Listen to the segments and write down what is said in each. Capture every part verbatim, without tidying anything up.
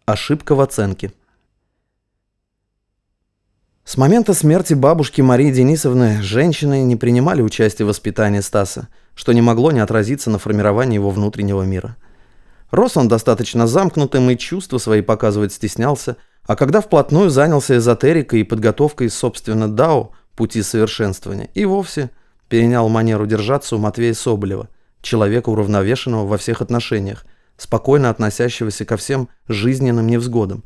Ошибка в оценке. С момента смерти бабушки Марии Денисовны женщины не принимали участия в воспитании Стаса, что не могло не отразиться на формировании его внутреннего мира. Рос он достаточно замкнутым и чувства свои показывать стеснялся, а когда вплотную занялся эзотерикой и подготовкой, собственно, дао, пути совершенствования, и вовсе перенял манеру держаться у Матвея Соболева, человека уравновешенного во всех отношениях, спокойно относящегося ко всем жизненным невзгодам.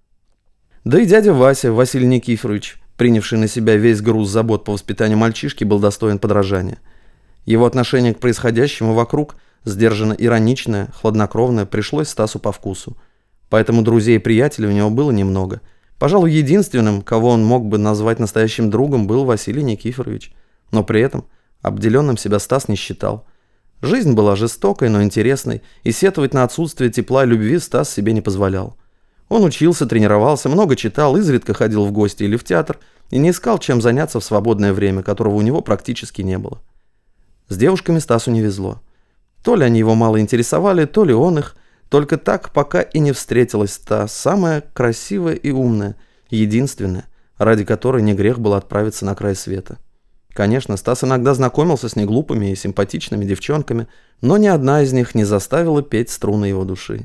Да и дядя Вася, Василий Никифорович, принявший на себя весь груз забот по воспитанию мальчишки, был достоин подражания. Его отношение к происходящему вокруг, сдержанно ироничное, хладнокровное, пришлось Стасу по вкусу. Поэтому друзей и приятелей у него было немного. Пожалуй, единственным, кого он мог бы назвать настоящим другом, был Василий Никифорович. Но при этом обделенным себя Стас не считал. Жизнь была жестокой, но интересной, и сетовать на отсутствие тепла и любви Стас себе не позволял. Он учился, тренировался, много читал, изредка ходил в гости или в театр и не искал, чем заняться в свободное время, которого у него практически не было. С девушками Стасу не везло. То ли они его мало интересовали, то ли он их. Только так пока и не встретилась та самая красивая и умная, единственная, ради которой не грех было отправиться на край света. Конечно, Стас иногда знакомился с неглупыми и симпатичными девчонками, но ни одна из них не заставила петь струны его души.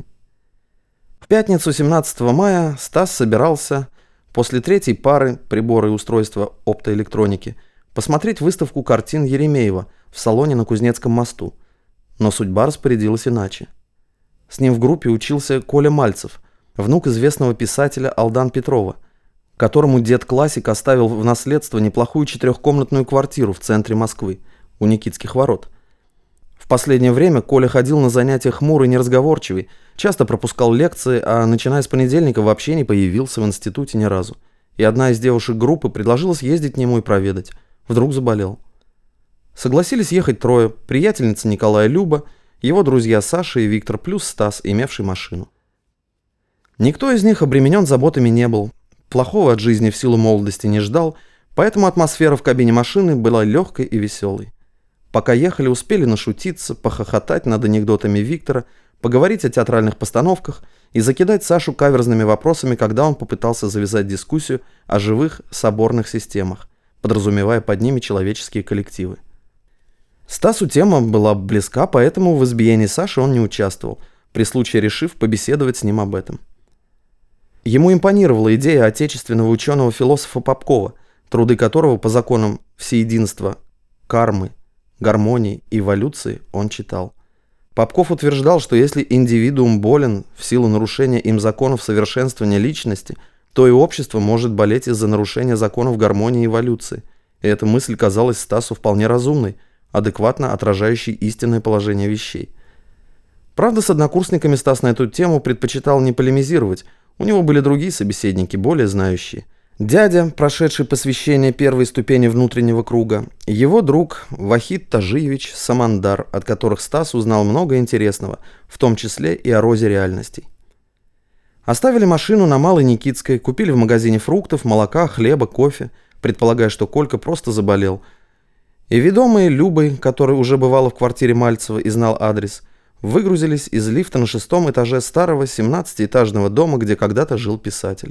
В пятницу семнадцатого мая Стас собирался после третьей пары прибора и устройства оптоэлектроники посмотреть выставку картин Еремеева в салоне на Кузнецком мосту. Но судьба распорядилась иначе. С ним в группе учился Коля Мальцев, внук известного писателя Алдана Петрова, которому дед-классик оставил в наследство неплохую четырехкомнатную квартиру в центре Москвы, у Никитских ворот. В последнее время Коля ходил на занятия хмурый и неразговорчивый, часто пропускал лекции, а начиная с понедельника вообще не появился в институте ни разу. И одна из девушек группы предложила съездить к нему и проведать. Вдруг заболел. Согласились ехать трое: приятельница Николая Люба, его друзья Саша и Виктор плюс Стас, имевший машину. Никто из них обременен заботами не был. Плохого от жизни в силу молодости не ждал, поэтому атмосфера в кабине машины была легкой и веселой. Пока ехали, успели нашутиться, похохотать над анекдотами Виктора, поговорить о театральных постановках и закидать Сашу каверзными вопросами, когда он попытался завязать дискуссию о живых соборных системах, подразумевая под ними человеческие коллективы. Стасу тема была близка, поэтому в избиении Саши он не участвовал, при случае решив побеседовать с ним об этом. Ему импонировала идея отечественного ученого-философа Попкова, труды которого по законам всеединства, кармы, гармонии и эволюции он читал. Попков утверждал, что если индивидуум болен в силу нарушения им законов совершенствования личности, то и общество может болеть из-за нарушения законов гармонии и эволюции. И эта мысль казалась Стасу вполне разумной, адекватно отражающей истинное положение вещей. Правда, с однокурсниками Стас на эту тему предпочитал не полемизировать. У него были другие собеседники, более знающие. Дядя, прошедший посвящение первой ступени внутреннего круга, его друг Вахид Тажиевич Самандар, от которых Стас узнал много интересного, в том числе и о розе реальностей. Оставили машину на Малой Никитской, купили в магазине фруктов, молока, хлеба, кофе, предполагая, что Колька просто заболел. И ведомые Любой, который уже бывала в квартире Мальцева и знал адрес, выгрузились из лифта на шестом этаже старого семнадцатиэтажного дома, где когда-то жил писатель.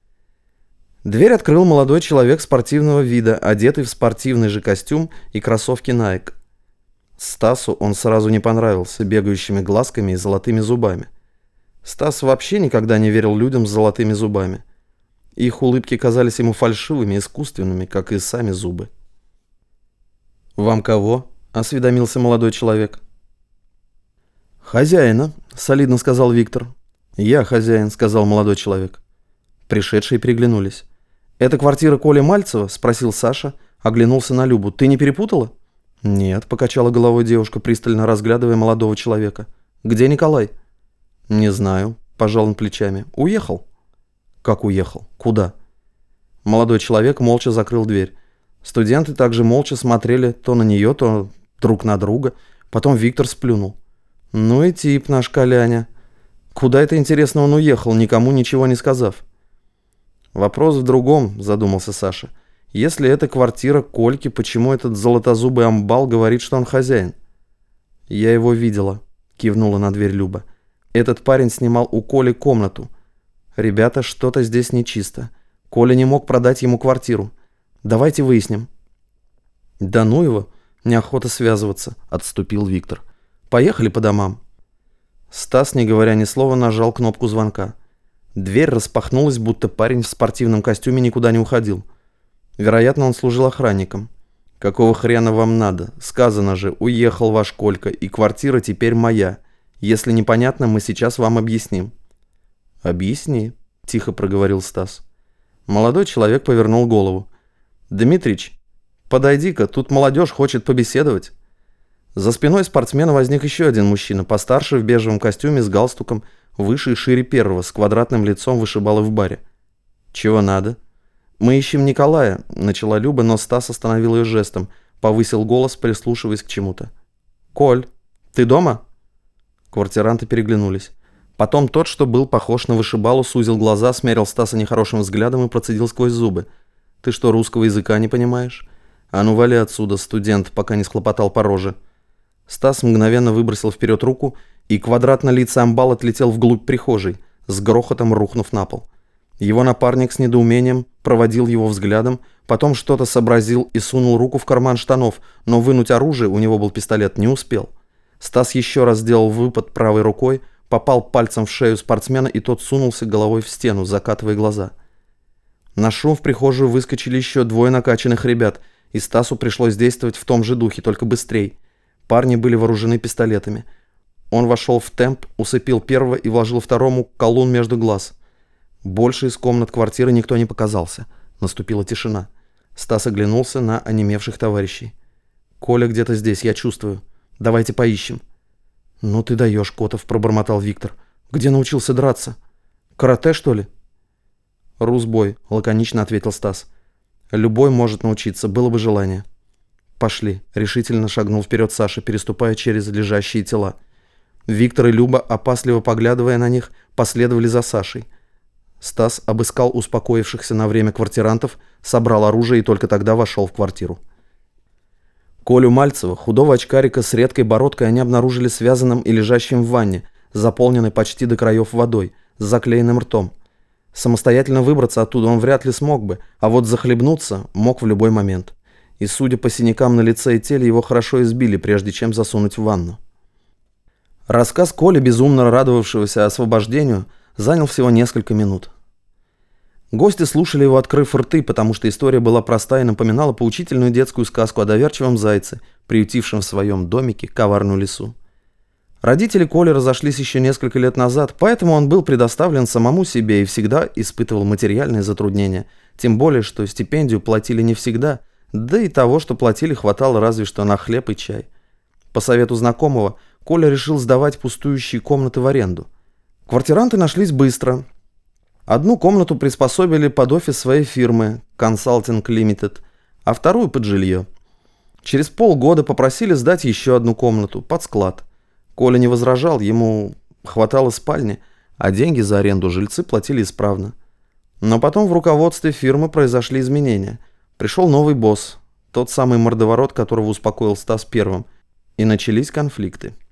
Дверь открыл молодой человек спортивного вида, одетый в спортивный же костюм и кроссовки Nike. Стасу он сразу не понравился бегающими глазками и золотыми зубами. Стас вообще никогда не верил людям с золотыми зубами. Их улыбки казались ему фальшивыми, искусственными, как и сами зубы. «Вам кого?» – осведомился молодой человек. «Хозяина», – солидно сказал Виктор. «Я хозяин», – сказал молодой человек. Пришедшие переглянулись. «Это квартира Коли Мальцева?» – спросил Саша, оглянулся на Любу. «Ты не перепутала?» «Нет», – покачала головой девушка, пристально разглядывая молодого человека. «Где Николай?» «Не знаю», – пожал он плечами. «Уехал». «Как уехал? Куда?» Молодой человек молча закрыл дверь. Студенты также молча смотрели то на нее, то друг на друга. Потом Виктор сплюнул. «Ну и тип наш Коляня. Куда это, интересно, он уехал, никому ничего не сказав?» «Вопрос в другом», – задумался Саша. «Если это квартира Кольки, почему этот золотозубый амбал говорит, что он хозяин?» «Я его видела», – кивнула на дверь Люба. «Этот парень снимал у Коли комнату. «Ребята, что-то здесь нечисто. Коля не мог продать ему квартиру. Давайте выясним». «Да ну его, неохота связываться», — отступил Виктор. «Поехали по домам». Стас, не говоря ни слова, нажал кнопку звонка. Дверь распахнулась, будто парень в спортивном костюме никуда не уходил. Вероятно, он служил охранником. «Какого хрена вам надо? Сказано же, уехал ваш Колька, и квартира теперь моя. Если непонятно, мы сейчас вам объясним». «Объясни», — тихо проговорил Стас. Молодой человек повернул голову. «Дмитрич, подойди-ка, тут молодежь хочет побеседовать». За спиной спортсмена возник еще один мужчина, постарше, в бежевом костюме, с галстуком, выше и шире первого, с квадратным лицом вышибалы в баре. «Чего надо?» «Мы ищем Николая», — начала Люба, но Стас остановил ее жестом, повысил голос, прислушиваясь к чему-то. «Коль, ты дома?» Квартиранты переглянулись. Потом тот, что был похож на вышибалу, сузил глаза, смерил Стаса нехорошим взглядом и процедил сквозь зубы. «Ты что, русского языка не понимаешь? А ну вали отсюда, студент, пока не схлопотал по роже». Стас мгновенно выбросил вперед руку, и квадратно-лицый амбал отлетел вглубь прихожей, с грохотом рухнув на пол. Его напарник с недоумением проводил его взглядом, потом что-то сообразил и сунул руку в карман штанов, но вынуть оружие, у него был пистолет, не успел. Стас еще раз сделал выпад правой рукой, попал пальцем в шею спортсмена, и тот сунулся головой в стену, закатывая глаза. На шум в прихожую выскочили еще двое накачанных ребят, и Стасу пришлось действовать в том же духе, только быстрей. Парни были вооружены пистолетами. Он вошел в темп, усыпил первого и вложил второму колун между глаз. Больше из комнат квартиры никто не показался. Наступила тишина. Стас оглянулся на онемевших товарищей. «Коля где-то здесь, я чувствую. Давайте поищем». «Ну ты даешь, Котов», — пробормотал Виктор. «Где научился драться? Карате, что ли?» «Русбой», — лаконично ответил Стас. «Любой может научиться, было бы желание». «Пошли», — решительно шагнул вперед Саша, переступая через лежащие тела. Виктор и Люба, опасливо поглядывая на них, последовали за Сашей. Стас обыскал успокоившихся на время квартирантов, собрал оружие и только тогда вошел в квартиру. Колю Мальцева, худого очкарика с редкой бородкой, они обнаружили связанным и лежащим в ванне, заполненной почти до краев водой, с заклеенным ртом. Самостоятельно выбраться оттуда он вряд ли смог бы, а вот захлебнуться мог в любой момент. И, судя по синякам на лице и теле, его хорошо избили, прежде чем засунуть в ванну. Рассказ Коли, безумно радовавшегося освобождению, занял всего несколько минут. Гости слушали его, открыв рты, потому что история была проста и напоминала поучительную детскую сказку о доверчивом зайце, приютившем в своем домике коварную лису. Родители Коли разошлись еще несколько лет назад, поэтому он был предоставлен самому себе и всегда испытывал материальные затруднения, тем более, что стипендию платили не всегда, да и того, что платили, хватало разве что на хлеб и чай. По совету знакомого, Коля решил сдавать пустующие комнаты в аренду. Квартиранты нашлись быстро. Одну комнату приспособили под офис своей фирмы Consulting Limited, а вторую под жилье. Через полгода попросили сдать еще одну комнату под склад. Коля не возражал, ему хватало спальни, а деньги за аренду жильцы платили исправно. Но потом в руководстве фирмы произошли изменения. Пришел новый босс, тот самый мордоворот, которого успокоил Стас первым, и начались конфликты.